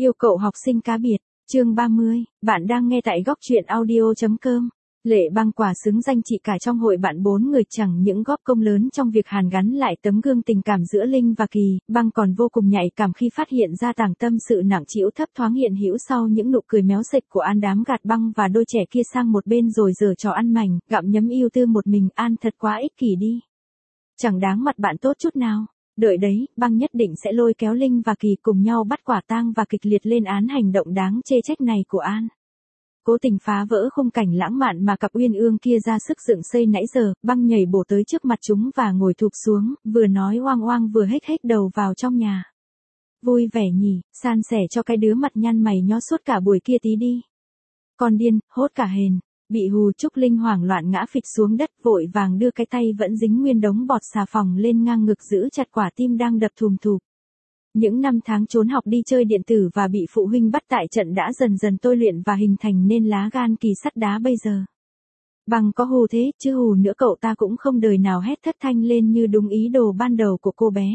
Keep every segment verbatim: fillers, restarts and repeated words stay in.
Yêu cậu học sinh cá biệt, chương ba mươi, bạn đang nghe tại góc truyện audio.com. Lệ Băng quả xứng danh chị cả trong hội bạn bốn người chẳng những góp công lớn trong việc hàn gắn lại tấm gương tình cảm giữa Linh và Kỳ, Băng còn vô cùng nhạy cảm khi phát hiện ra tàng tâm sự nặng trĩu thấp thoáng hiện hữu sau những nụ cười méo sệch của An đám gạt Băng và đôi trẻ kia sang một bên rồi giở trò ăn mảnh, gặm nhấm yêu tư một mình. An thật quá ích kỷ đi. Chẳng đáng mặt bạn tốt chút nào. Đợi đấy, Băng nhất định sẽ lôi kéo Linh và Kỳ cùng nhau bắt quả tang và kịch liệt lên án hành động đáng chê trách này của An. Cố tình phá vỡ khung cảnh lãng mạn mà cặp uyên ương kia ra sức dựng xây nãy giờ, Băng nhảy bổ tới trước mặt chúng và ngồi thụp xuống, vừa nói oang oang vừa hếch hếch đầu vào trong nhà. Vui vẻ nhỉ, san sẻ cho cái đứa mặt nhăn mày nhó suốt cả buổi kia tí đi. Con điên, hốt cả hền. Bị hù Trúc Linh hoảng loạn ngã phịch xuống đất, vội vàng đưa cái tay vẫn dính nguyên đống bọt xà phòng lên ngang ngực giữ chặt quả tim đang đập thùm thụp. Những năm tháng trốn học đi chơi điện tử và bị phụ huynh bắt tại trận đã dần dần tôi luyện và hình thành nên lá gan Kỳ sắt đá bây giờ. Băng có hù thế, chứ hù nữa cậu ta cũng không đời nào hét thất thanh lên như đúng ý đồ ban đầu của cô bé.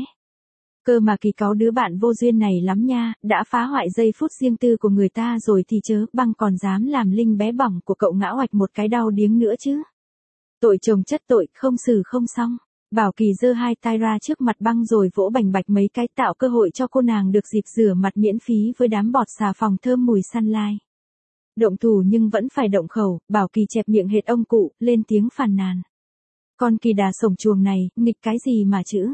Cơ mà Kỳ cáu đứa bạn vô duyên này lắm nha, đã phá hoại giây phút riêng tư của người ta rồi thì chớ, Băng còn dám làm Linh bé bỏng của cậu ngã oạch một cái đau điếng nữa chứ. Tội chồng chất tội, không xử không xong. Bảo Kỳ giơ hai tay ra trước mặt Băng rồi vỗ bành bạch mấy cái tạo cơ hội cho cô nàng được dịp rửa mặt miễn phí với đám bọt xà phòng thơm mùi sunlight. Động thủ nhưng vẫn phải động khẩu, Bảo Kỳ chẹp miệng hệt ông cụ, lên tiếng phàn nàn. Con kỳ đà sổng chuồng này, nghịch cái gì mà chữ.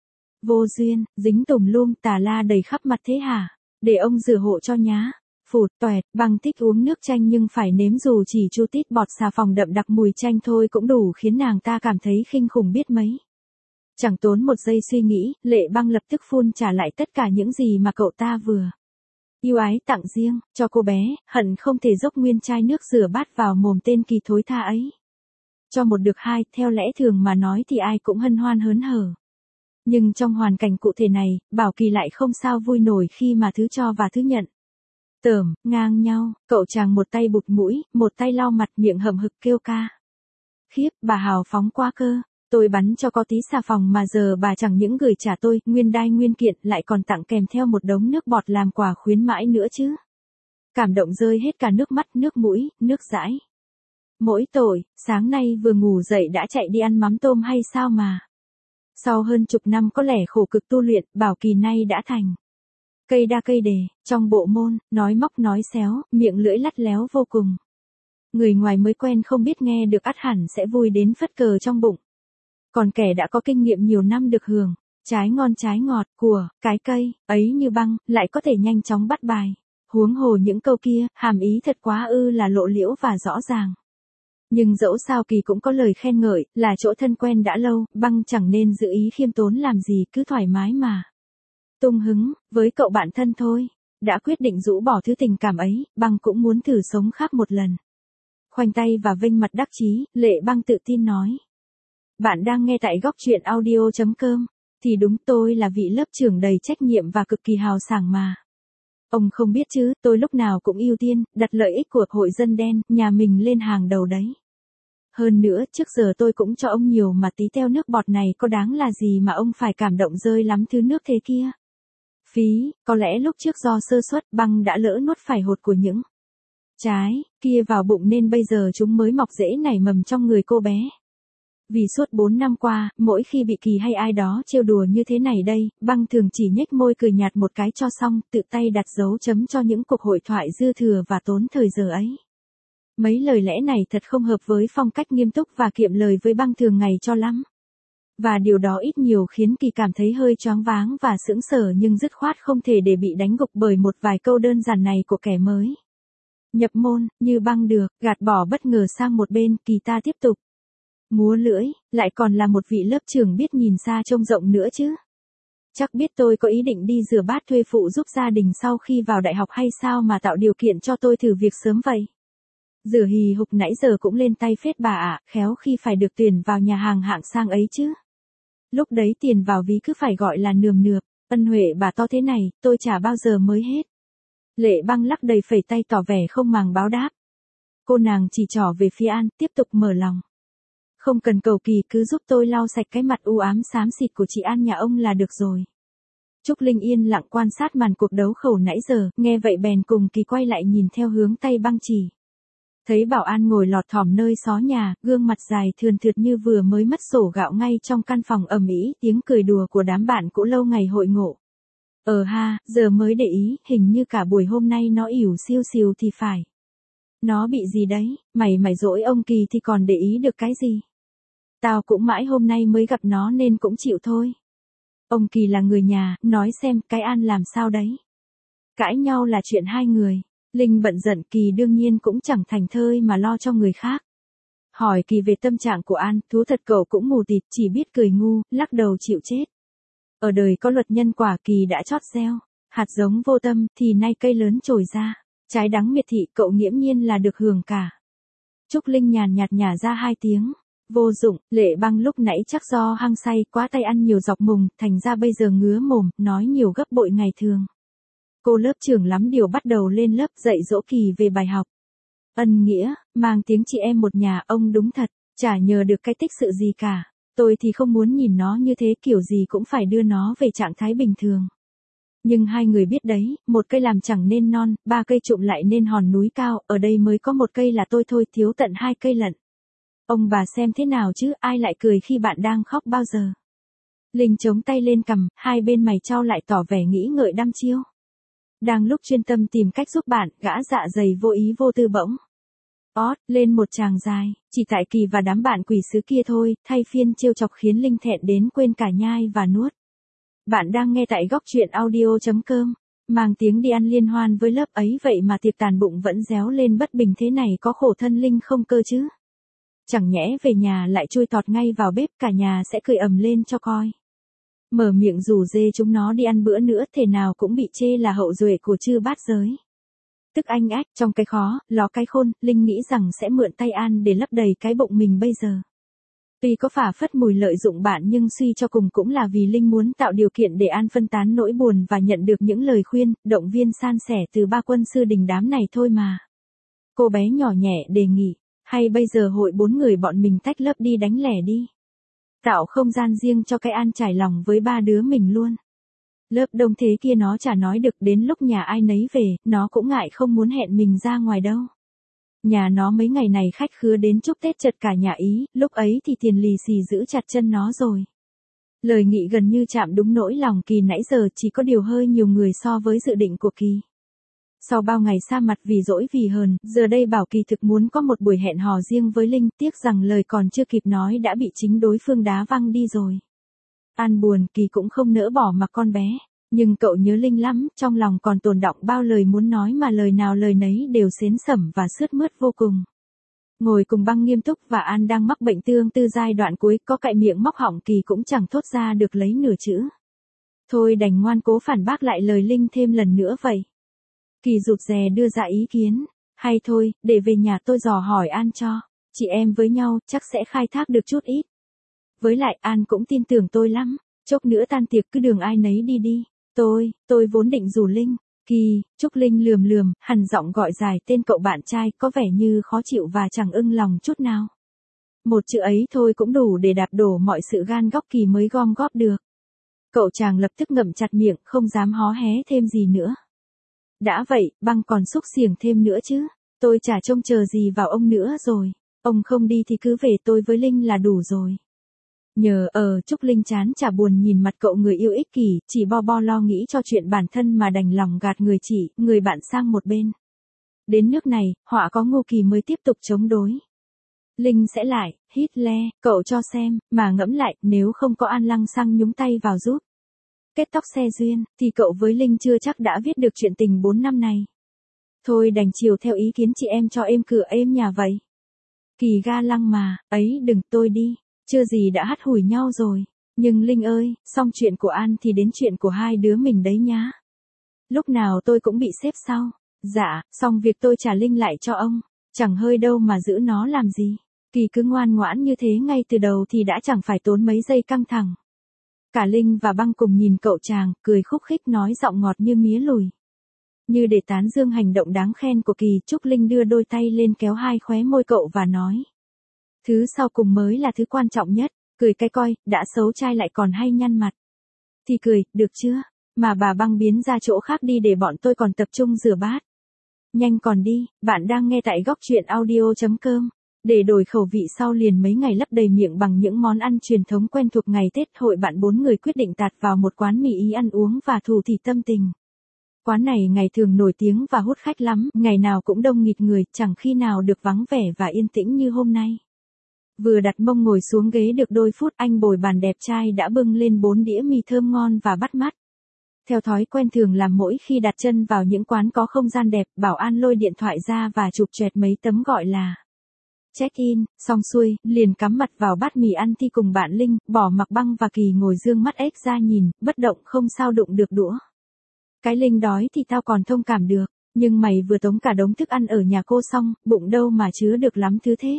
Vô duyên, dính tùm lum tà la đầy khắp mặt thế hả? Để ông rửa hộ cho nhá. Phụt toẹt, Băng thích uống nước chanh nhưng phải nếm dù chỉ chu tít bọt xà phòng đậm đặc mùi chanh thôi cũng đủ khiến nàng ta cảm thấy khinh khủng biết mấy. Chẳng tốn một giây suy nghĩ, Lệ Băng lập tức phun trả lại tất cả những gì mà cậu ta vừa yêu ái tặng riêng cho cô bé, hận không thể dốc nguyên chai nước rửa bát vào mồm tên Kỳ thối tha ấy. Cho một được hai, theo lẽ thường mà nói thì ai cũng hân hoan hớn hở. Nhưng trong hoàn cảnh cụ thể này, Bảo Kỳ lại không sao vui nổi khi mà thứ cho và thứ nhận tởm, ngang nhau, cậu chàng một tay bụt mũi, một tay lau mặt miệng hậm hực kêu ca. Khiếp, bà hào phóng quá cơ, tôi bắn cho có tí xà phòng mà giờ bà chẳng những gửi trả tôi, nguyên đai nguyên kiện lại còn tặng kèm theo một đống nước bọt làm quà khuyến mãi nữa chứ. Cảm động rơi hết cả nước mắt, nước mũi, nước dãi. Mỗi tội, sáng nay vừa ngủ dậy đã chạy đi ăn mắm tôm hay sao mà. Sau hơn chục năm có lẽ khổ cực tu luyện, Bảo Kỳ nay đã thành cây đa cây đề, trong bộ môn, nói móc nói xéo, miệng lưỡi lắt léo vô cùng. Người ngoài mới quen không biết nghe được ắt hẳn sẽ vui đến phất cờ trong bụng. Còn kẻ đã có kinh nghiệm nhiều năm được hưởng, trái ngon trái ngọt, của, cái cây, ấy như Băng, lại có thể nhanh chóng bắt bài. Huống hồ những câu kia, hàm ý thật quá ư là lộ liễu và rõ ràng. Nhưng dẫu sao Kỳ cũng có lời khen ngợi, là chỗ thân quen đã lâu, Băng chẳng nên giữ ý khiêm tốn làm gì, cứ thoải mái mà tung hứng, với cậu bạn thân thôi. Đã quyết định rũ bỏ thứ tình cảm ấy, Băng cũng muốn thử sống khác một lần. Khoanh tay và vênh mặt đắc chí, Lệ Băng tự tin nói. Bạn đang nghe tại góc truyện audio.com. Thì đúng, tôi là vị lớp trưởng đầy trách nhiệm và cực kỳ hào sảng mà. Ông không biết chứ, tôi lúc nào cũng ưu tiên, đặt lợi ích của hội dân đen, nhà mình lên hàng đầu đấy. Hơn nữa, trước giờ tôi cũng cho ông nhiều mà tí teo nước bọt này có đáng là gì mà ông phải cảm động rơi lắm thứ nước thế kia. Phí, có lẽ lúc trước do sơ suất, Băng đã lỡ nuốt phải hột của những trái kia vào bụng nên bây giờ chúng mới mọc rễ nảy mầm trong người cô bé. Vì suốt bốn năm qua, mỗi khi bị Kỳ hay ai đó trêu đùa như thế này đây, Băng thường chỉ nhếch môi cười nhạt một cái cho xong, tự tay đặt dấu chấm cho những cuộc hội thoại dư thừa và tốn thời giờ ấy. Mấy lời lẽ này thật không hợp với phong cách nghiêm túc và kiệm lời với Băng thường ngày cho lắm. Và điều đó ít nhiều khiến Kỳ cảm thấy hơi choáng váng và sững sờ nhưng dứt khoát không thể để bị đánh gục bởi một vài câu đơn giản này của kẻ mới nhập môn, như Băng được, gạt bỏ bất ngờ sang một bên, Kỳ ta tiếp tục múa lưỡi, lại còn là một vị lớp trưởng biết nhìn xa trông rộng nữa chứ. Chắc biết tôi có ý định đi rửa bát thuê phụ giúp gia đình sau khi vào đại học hay sao mà tạo điều kiện cho tôi thử việc sớm vậy. Rửa hì hục nãy giờ cũng lên tay phết bà ạ, khéo khi phải được tuyển vào nhà hàng hạng sang ấy chứ. Lúc đấy tiền vào ví cứ phải gọi là nườm nượp, ân huệ bà to thế này, tôi chả bao giờ mới hết. Lệ Băng lắc đầy phẩy tay tỏ vẻ không màng báo đáp. Cô nàng chỉ trỏ về phía An, tiếp tục mở lòng. Không cần cầu kỳ, cứ giúp tôi lau sạch cái mặt u ám xám xịt của chị An nhà ông là được rồi. Trúc Linh yên lặng quan sát màn cuộc đấu khẩu nãy giờ, nghe vậy bèn cùng Kỳ quay lại nhìn theo hướng tay băng chỉ. Thấy bảo an ngồi lọt thỏm nơi xó nhà, gương mặt dài thườn thượt như vừa mới mất sổ gạo ngay trong căn phòng ầm ĩ, tiếng cười đùa của đám bạn cũ lâu ngày hội ngộ. Ờ ha, giờ mới để ý, hình như cả buổi hôm nay nó ỉu xiu xiu thì phải. Nó bị gì đấy, mày mày dỗi ông Kỳ thì còn để ý được cái gì. Tao cũng mãi hôm nay mới gặp nó nên cũng chịu thôi. Ông Kỳ là người nhà, nói xem cái An làm sao đấy. Cãi nhau là chuyện hai người. Linh bận giận Kỳ đương nhiên cũng chẳng thành thơi mà lo cho người khác. Hỏi Kỳ về tâm trạng của An, thú thật cậu cũng mù tịt, chỉ biết cười ngu, lắc đầu chịu chết. Ở đời có luật nhân quả, Kỳ đã chót gieo. Hạt giống vô tâm thì nay cây lớn trồi ra. Trái đắng miệt thị cậu nghiễm nhiên là được hưởng cả. Trúc Linh nhàn nhạt nhả ra hai tiếng. Vô dụng, Lệ Băng lúc nãy chắc do hăng say quá tay ăn nhiều dọc mùng, thành ra bây giờ ngứa mồm, nói nhiều gấp bội ngày thường. Cô lớp trưởng lắm điều bắt đầu lên lớp dạy dỗ Kỳ về bài học. Ân nghĩa, mang tiếng chị em một nhà, ông đúng thật, chả nhờ được cái tích sự gì cả. Tôi thì không muốn nhìn nó như thế, kiểu gì cũng phải đưa nó về trạng thái bình thường. Nhưng hai người biết đấy, một cây làm chẳng nên non, ba cây trụm lại nên hòn núi cao, ở đây mới có một cây là tôi thôi, thiếu tận hai cây lận. Ông bà xem thế nào chứ, ai lại cười khi bạn đang khóc bao giờ. Linh chống tay lên cằm, hai bên mày trao lại tỏ vẻ nghĩ ngợi đăm chiêu. Đang lúc chuyên tâm tìm cách giúp bạn, gã dạ dày vô ý vô tư bỗng ót lên một tràng dài, chỉ tại Kỳ và đám bạn quỷ sứ kia thôi, thay phiên trêu chọc khiến Linh thẹn đến quên cả nhai và nuốt. Bạn đang nghe tại góc truyện audio chấm com, mang tiếng đi ăn liên hoan với lớp ấy vậy mà tiệc tàn bụng vẫn réo lên bất bình thế này, có khổ thân Linh không cơ chứ. Chẳng nhẽ về nhà lại chui tọt ngay vào bếp, cả nhà sẽ cười ầm lên cho coi. Mở miệng rủ dê chúng nó đi ăn bữa nữa, thể nào cũng bị chê là hậu duệ của chư bát giới. Tức anh ách, trong cái khó, ló cái khôn, Linh nghĩ rằng sẽ mượn tay An để lấp đầy cái bụng mình bây giờ. Tuy có phả phất mùi lợi dụng bạn nhưng suy cho cùng cũng là vì Linh muốn tạo điều kiện để An phân tán nỗi buồn và nhận được những lời khuyên, động viên san sẻ từ ba quân sư đình đám này thôi mà. Cô bé nhỏ nhẹ đề nghị, hay bây giờ hội bốn người bọn mình tách lớp đi đánh lẻ đi. Tạo không gian riêng cho cái An trải lòng với ba đứa mình luôn. Lớp đông thế kia nó chả nói được, đến lúc nhà ai nấy về, nó cũng ngại không muốn hẹn mình ra ngoài đâu. Nhà nó mấy ngày này khách khứa đến chúc Tết chật cả nhà ý, lúc ấy thì tiền lì xì giữ chặt chân nó rồi. Lời nghị gần như chạm đúng nỗi lòng Kỳ nãy giờ, chỉ có điều hơi nhiều người so với dự định của Kỳ. Sau bao ngày xa mặt vì dỗi vì hờn, giờ đây bảo Kỳ thực muốn có một buổi hẹn hò riêng với Linh, tiếc rằng lời còn chưa kịp nói đã bị chính đối phương đá văng đi rồi. An buồn, Kỳ cũng không nỡ bỏ mặc con bé, nhưng cậu nhớ Linh lắm, trong lòng còn tồn đọng bao lời muốn nói mà lời nào lời nấy đều xến xẩm và sướt mướt vô cùng. Ngồi cùng Băng nghiêm túc và An đang mắc bệnh tương tư giai đoạn cuối, có cạy miệng móc họng Kỳ cũng chẳng thốt ra được lấy nửa chữ. Thôi đành ngoan cố phản bác lại lời Linh thêm lần nữa vậy. Kỳ rụt rè đưa ra ý kiến, hay thôi, để về nhà tôi dò hỏi An cho, chị em với nhau chắc sẽ khai thác được chút ít. Với lại An cũng tin tưởng tôi lắm, chốc nữa tan tiệc cứ đường ai nấy đi đi, tôi, tôi vốn định rủ Linh. Kỳ, Trúc Linh lườm lườm, hằn giọng gọi dài tên cậu bạn trai, có vẻ như khó chịu và chẳng ưng lòng chút nào. Một chữ ấy thôi cũng đủ để đạp đổ mọi sự gan góc Kỳ mới gom góp được. Cậu chàng lập tức ngậm chặt miệng, không dám hó hé thêm gì nữa. Đã vậy, Băng còn xúc xiềng thêm nữa chứ, tôi chả trông chờ gì vào ông nữa rồi, ông không đi thì cứ về, tôi với Linh là đủ rồi. Nhờ ở Trúc Linh chán chả buồn nhìn mặt cậu người yêu ích kỷ, chỉ bo bo lo nghĩ cho chuyện bản thân mà đành lòng gạt người chị, người bạn sang một bên. Đến nước này, họa có Ngô Kỳ mới tiếp tục chống đối. Linh sẽ lại, hít le, cậu cho xem, mà ngẫm lại, nếu không có An lăng xăng nhúng tay vào giúp kết tóc xe duyên, thì cậu với Linh chưa chắc đã viết được chuyện tình bốn năm này. Thôi đành chiều theo ý kiến chị em cho êm cửa êm nhà vậy. Kỳ ga lăng mà, ấy đừng, tôi đi, chưa gì đã hắt hủi nhau rồi. Nhưng Linh ơi, xong chuyện của An thì đến chuyện của hai đứa mình đấy nhá. Lúc nào tôi cũng bị xếp sau. Dạ, xong việc tôi trả Linh lại cho ông. Chẳng hơi đâu mà giữ nó làm gì. Kỳ cứ ngoan ngoãn như thế ngay từ đầu thì đã chẳng phải tốn mấy giây căng thẳng. Cả Linh và Băng cùng nhìn cậu chàng, cười khúc khích nói giọng ngọt như mía lùi. Như để tán dương hành động đáng khen của Kỳ, Trúc Linh đưa đôi tay lên kéo hai khóe môi cậu và nói. Thứ sau cùng mới là thứ quan trọng nhất, cười cái coi, đã xấu trai lại còn hay nhăn mặt. Thì cười, được chưa? mà bà băng biến ra chỗ khác đi để bọn tôi còn tập trung rửa bát. Nhanh còn đi, bạn đang nghe tại góc truyện audio.com. Để đổi khẩu vị sau liền mấy ngày lấp đầy miệng bằng những món ăn truyền thống quen thuộc ngày Tết, hội bạn bốn người quyết định tạt vào một quán mì ý ăn uống và thủ thỉ tâm tình. Quán này ngày thường nổi tiếng và hút khách lắm, ngày nào cũng đông nghịt người, chẳng khi nào được vắng vẻ và yên tĩnh như hôm nay. Vừa đặt mông ngồi xuống ghế được đôi phút, anh bồi bàn đẹp trai đã bưng lên bốn đĩa mì thơm ngon và bắt mắt. Theo thói quen thường làm mỗi khi đặt chân vào những quán có không gian đẹp, Bảo An lôi điện thoại ra và chụp choẹt mấy tấm gọi là check-in, xong xuôi, liền cắm mặt vào bát mì ăn thi cùng bạn Linh, bỏ mặc Băng và Kỳ ngồi dương mắt ếch ra nhìn, bất động không sao đụng được đũa. Cái Linh đói thì tao còn thông cảm được, nhưng mày vừa tống cả đống thức ăn ở nhà cô xong, bụng đâu mà chứa được lắm thứ thế.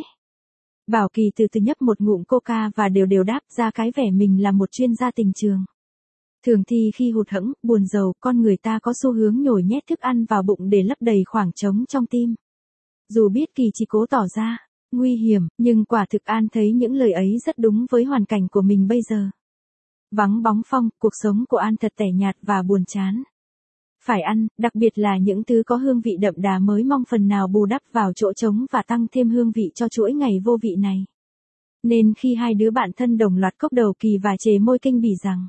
Bảo Kỳ từ từ nhấp một ngụm coca và đều đều đáp ra cái vẻ mình là một chuyên gia tình trường. Thường thì khi hụt hẫng, buồn rầu, con người ta có xu hướng nhồi nhét thức ăn vào bụng để lấp đầy khoảng trống trong tim. Dù biết Kỳ chỉ cố tỏ ra nguy hiểm, nhưng quả thực An thấy những lời ấy rất đúng với hoàn cảnh của mình bây giờ. Vắng bóng Phong, cuộc sống của An thật tẻ nhạt và buồn chán. Phải ăn, đặc biệt là những thứ có hương vị đậm đà mới mong phần nào bù đắp vào chỗ trống và tăng thêm hương vị cho chuỗi ngày vô vị này. Nên khi hai đứa bạn thân đồng loạt cốc đầu Kỳ và chề môi kinh bỉ rằng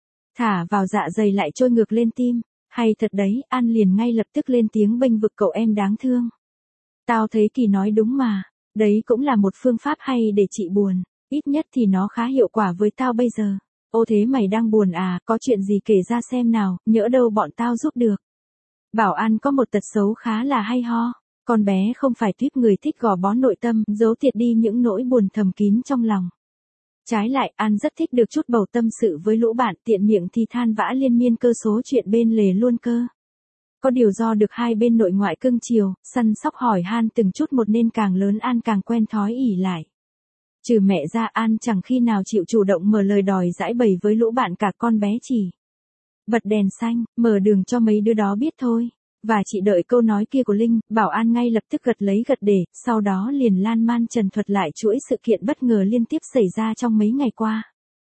thả vào dạ dày lại trôi ngược lên tim, hay thật đấy, An liền ngay lập tức lên tiếng bênh vực cậu em đáng thương. Tao thấy Kỳ nói đúng mà, đấy cũng là một phương pháp hay để trị buồn, ít nhất thì nó khá hiệu quả với tao bây giờ. Ô thế mày đang buồn à, có chuyện gì kể ra xem nào, nhỡ đâu bọn tao giúp được. Bảo An có một tật xấu khá là hay ho, con bé không phải tuyếp người thích gò bó nội tâm, giấu tiệt đi những nỗi buồn thầm kín trong lòng. Trái lại, An rất thích được chút bầu tâm sự với lũ bạn, tiện miệng thì than vã liên miên cơ số chuyện bên lề luôn cơ. Có điều do được hai bên nội ngoại cưng chiều, săn sóc hỏi han từng chút một nên càng lớn An càng quen thói ỉ lại. Trừ mẹ ra An chẳng khi nào chịu chủ động mở lời đòi giãi bày với lũ bạn cả, con bé chỉ bật đèn xanh, mở đường cho mấy đứa đó biết thôi. Và chỉ đợi câu nói kia của Linh, Bảo An ngay lập tức gật lấy gật để, sau đó liền lan man trần thuật lại chuỗi sự kiện bất ngờ liên tiếp xảy ra trong mấy ngày qua.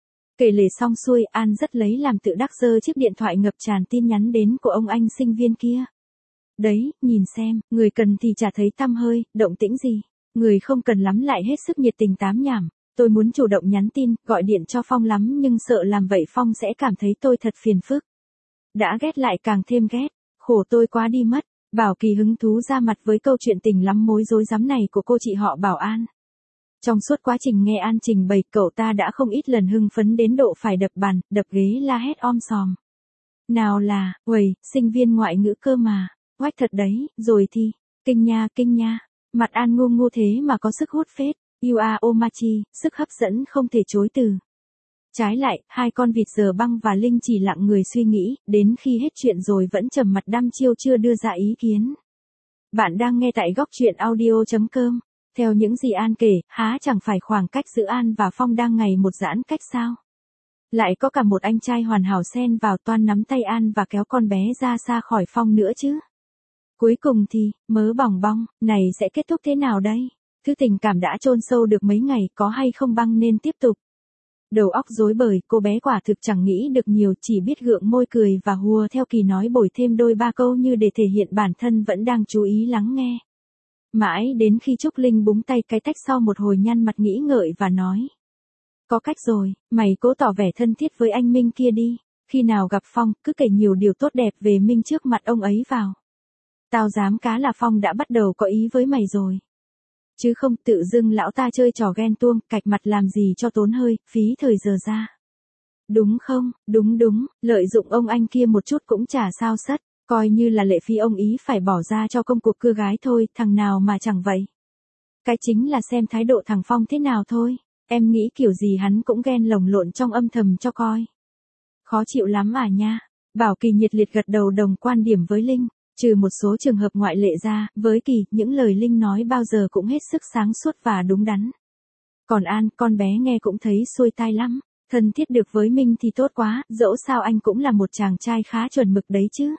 Kể lể xong xuôi, An rất lấy làm tự đắc giơ chiếc điện thoại ngập tràn tin nhắn đến của ông anh sinh viên kia. Đấy, nhìn xem, người cần thì chả thấy tăm hơi, động tĩnh gì. Người không cần lắm lại hết sức nhiệt tình tám nhảm. Tôi muốn chủ động nhắn tin, gọi điện cho Phong lắm nhưng sợ làm vậy Phong sẽ cảm thấy tôi thật phiền phức. Đã ghét lại càng thêm ghét, khổ tôi quá đi mất. Bảo Kỳ hứng thú ra mặt với câu chuyện tình lắm mối rối rắm này của cô chị họ Bảo An. Trong suốt quá trình nghe An trình bày, cậu ta đã không ít lần hưng phấn đến độ phải đập bàn, đập ghế la hét om sòm. Nào là, uầy, sinh viên ngoại ngữ cơ mà, oách thật đấy, rồi thì, kinh nha kinh nha. Mặt An ngu ngu thế mà có sức hút phết, you are omachi, sức hấp dẫn không thể chối từ. Trái lại, hai con vịt giờ Băng và Linh chỉ lặng người suy nghĩ, đến khi hết chuyện rồi vẫn trầm mặt đăm chiêu chưa đưa ra ý kiến. Bạn đang nghe tại góc truyện audio.com. Theo những gì An kể, há chẳng phải khoảng cách giữa An và Phong đang ngày một giãn cách sao? Lại có cả một anh trai hoàn hảo xen vào toan nắm tay An và kéo con bé ra xa khỏi Phong nữa chứ. Cuối cùng thì, mớ bỏng bong, này sẽ kết thúc thế nào đây? Thứ tình cảm đã chôn sâu được mấy ngày, có hay không Băng nên tiếp tục? Đầu óc rối bời, cô bé quả thực chẳng nghĩ được nhiều, chỉ biết gượng môi cười và hùa theo Kỳ nói bổi thêm đôi ba câu như để thể hiện bản thân vẫn đang chú ý lắng nghe. Mãi đến khi Trúc Linh búng tay cái tách sau một hồi nhăn mặt nghĩ ngợi và nói. Có cách rồi, mày cố tỏ vẻ thân thiết với anh Minh kia đi, khi nào gặp Phong, cứ kể nhiều điều tốt đẹp về Minh trước mặt ông ấy vào. Tao dám cá là Phong đã bắt đầu có ý với mày rồi. Chứ không tự dưng lão ta chơi trò ghen tuông, cạch mặt làm gì cho tốn hơi, phí thời giờ ra. Đúng không, đúng đúng, lợi dụng ông anh kia một chút cũng chả sao sất, coi như là lệ phí ông ý phải bỏ ra cho công cuộc cưa gái thôi, thằng nào mà chẳng vậy. Cái chính là xem thái độ thằng Phong thế nào thôi, em nghĩ kiểu gì hắn cũng ghen lồng lộn trong âm thầm cho coi. Khó chịu lắm à nha, Bảo Kỳ nhiệt liệt gật đầu đồng quan điểm với Linh. Trừ một số trường hợp ngoại lệ ra, với Kỳ, những lời Linh nói bao giờ cũng hết sức sáng suốt và đúng đắn. Còn An, con bé nghe cũng thấy xuôi tai lắm, thân thiết được với Minh thì tốt quá, dẫu sao anh cũng là một chàng trai khá chuẩn mực đấy chứ.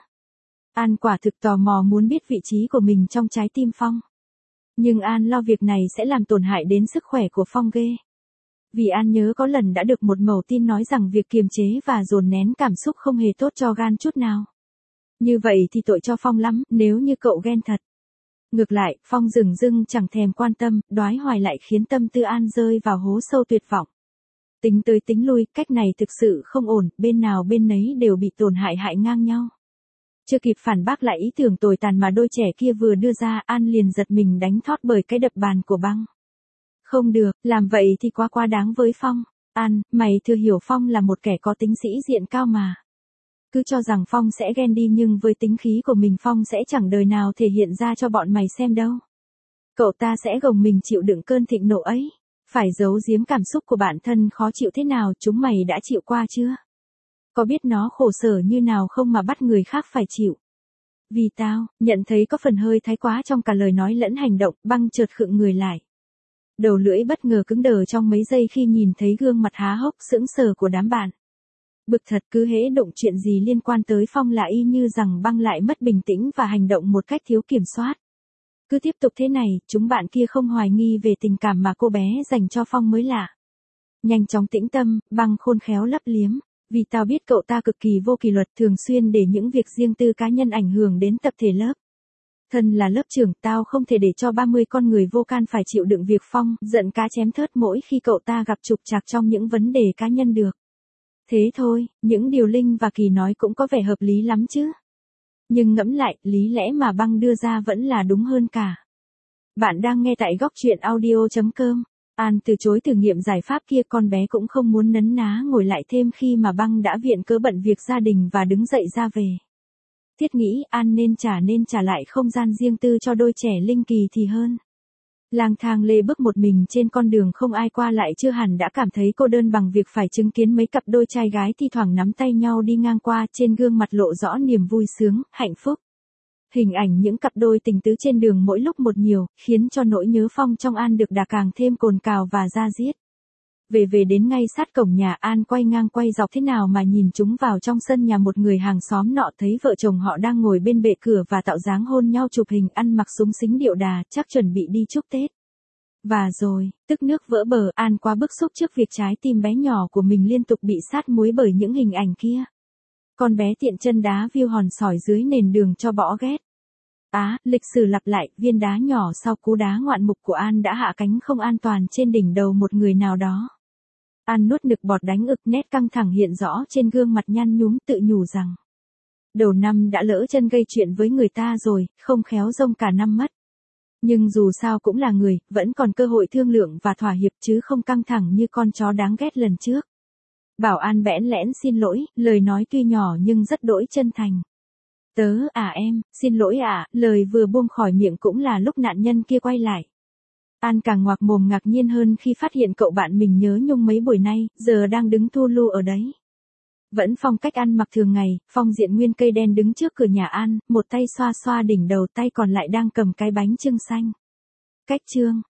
An quả thực tò mò muốn biết vị trí của mình trong trái tim Phong. Nhưng An lo việc này sẽ làm tổn hại đến sức khỏe của Phong ghê. Vì An nhớ có lần đã được một mẩu tin nói rằng việc kiềm chế và dồn nén cảm xúc không hề tốt cho gan chút nào. Như vậy thì tội cho Phong lắm, nếu như cậu ghen thật. Ngược lại, Phong dửng dưng chẳng thèm quan tâm, đoái hoài lại khiến tâm tư An rơi vào hố sâu tuyệt vọng. Tính tới tính lui, cách này thực sự không ổn, bên nào bên nấy đều bị tổn hại hại ngang nhau. Chưa kịp phản bác lại ý tưởng tồi tàn mà đôi trẻ kia vừa đưa ra, An liền giật mình đánh thót bởi cái đập bàn của băng. Không được, làm vậy thì quá quá đáng với Phong. An, mày thừa hiểu Phong là một kẻ có tính sĩ diện cao mà. Cứ cho rằng Phong sẽ ghen đi nhưng với tính khí của mình Phong sẽ chẳng đời nào thể hiện ra cho bọn mày xem đâu. Cậu ta sẽ gồng mình chịu đựng cơn thịnh nộ ấy. Phải giấu giếm cảm xúc của bản thân khó chịu thế nào chúng mày đã chịu qua chưa? Có biết nó khổ sở như nào không mà bắt người khác phải chịu? Vì tao, nhận thấy có phần hơi thái quá trong cả lời nói lẫn hành động, băng chợt khựng người lại. Đầu lưỡi bất ngờ cứng đờ trong mấy giây khi nhìn thấy gương mặt há hốc sững sờ của đám bạn. Bực thật, cứ hễ động chuyện gì liên quan tới Phong là y như rằng băng lại mất bình tĩnh và hành động một cách thiếu kiểm soát. Cứ tiếp tục thế này, chúng bạn kia không hoài nghi về tình cảm mà cô bé dành cho Phong mới lạ. Nhanh chóng tĩnh tâm, băng khôn khéo lấp liếm. Vì tao biết cậu ta cực kỳ vô kỷ luật, thường xuyên để những việc riêng tư cá nhân ảnh hưởng đến tập thể lớp. Thân là lớp trưởng, tao không thể để cho ba mươi con người vô can phải chịu đựng việc Phong giận cá chém thớt mỗi khi cậu ta gặp trục trặc trong những vấn đề cá nhân được. Thế thôi, những điều Linh và Kỳ nói cũng có vẻ hợp lý lắm chứ. Nhưng ngẫm lại, lý lẽ mà băng đưa ra vẫn là đúng hơn cả. Bạn đang nghe tại góc truyện audio chấm com. An từ chối thử nghiệm giải pháp kia, con bé cũng không muốn nấn ná ngồi lại thêm khi mà băng đã viện cớ bận việc gia đình và đứng dậy ra về. Thiết nghĩ An nên trả nên trả lại không gian riêng tư cho đôi trẻ Linh Kỳ thì hơn. Lang thang lê bước một mình trên con đường không ai qua lại chưa hẳn đã cảm thấy cô đơn bằng việc phải chứng kiến mấy cặp đôi trai gái thi thoảng nắm tay nhau đi ngang qua, trên gương mặt lộ rõ niềm vui sướng, hạnh phúc. Hình ảnh những cặp đôi tình tứ trên đường mỗi lúc một nhiều, khiến cho nỗi nhớ Phong trong An được đà càng thêm cồn cào và da diết. Về về đến ngay sát cổng nhà, An quay ngang quay dọc thế nào mà nhìn chúng vào trong sân nhà một người hàng xóm nọ, thấy vợ chồng họ đang ngồi bên bệ cửa và tạo dáng hôn nhau chụp hình, ăn mặc súng xính điệu đà, chắc chuẩn bị đi chúc Tết. Và rồi, tức nước vỡ bờ, An quá bức xúc trước việc trái tim bé nhỏ của mình liên tục bị sát muối bởi những hình ảnh kia. Con bé tiện chân đá viêu hòn sỏi dưới nền đường cho bỏ ghét. Á, lịch sử lặp lại, viên đá nhỏ sau cú đá ngoạn mục của An đã hạ cánh không an toàn trên đỉnh đầu một người nào đó. An nuốt nực bọt đánh ực, nét căng thẳng hiện rõ trên gương mặt nhăn nhúm, tự nhủ rằng đầu năm đã lỡ chân gây chuyện với người ta rồi, không khéo rông cả năm mất. Nhưng dù sao cũng là người, vẫn còn cơ hội thương lượng và thỏa hiệp chứ không căng thẳng như con chó đáng ghét lần trước. Bảo An bẽn lẽn xin lỗi, lời nói tuy nhỏ nhưng rất đỗi chân thành. Tớ à em, xin lỗi ạ, à, lời vừa buông khỏi miệng cũng là lúc nạn nhân kia quay lại. An càng ngoạc mồm ngạc nhiên hơn khi phát hiện cậu bạn mình nhớ nhung mấy buổi nay, giờ đang đứng thu lu ở đấy. Vẫn phong cách ăn mặc thường ngày, Phong diện nguyên cây đen đứng trước cửa nhà An, một tay xoa xoa đỉnh đầu, tay còn lại đang cầm cái bánh chưng xanh. Cách chương,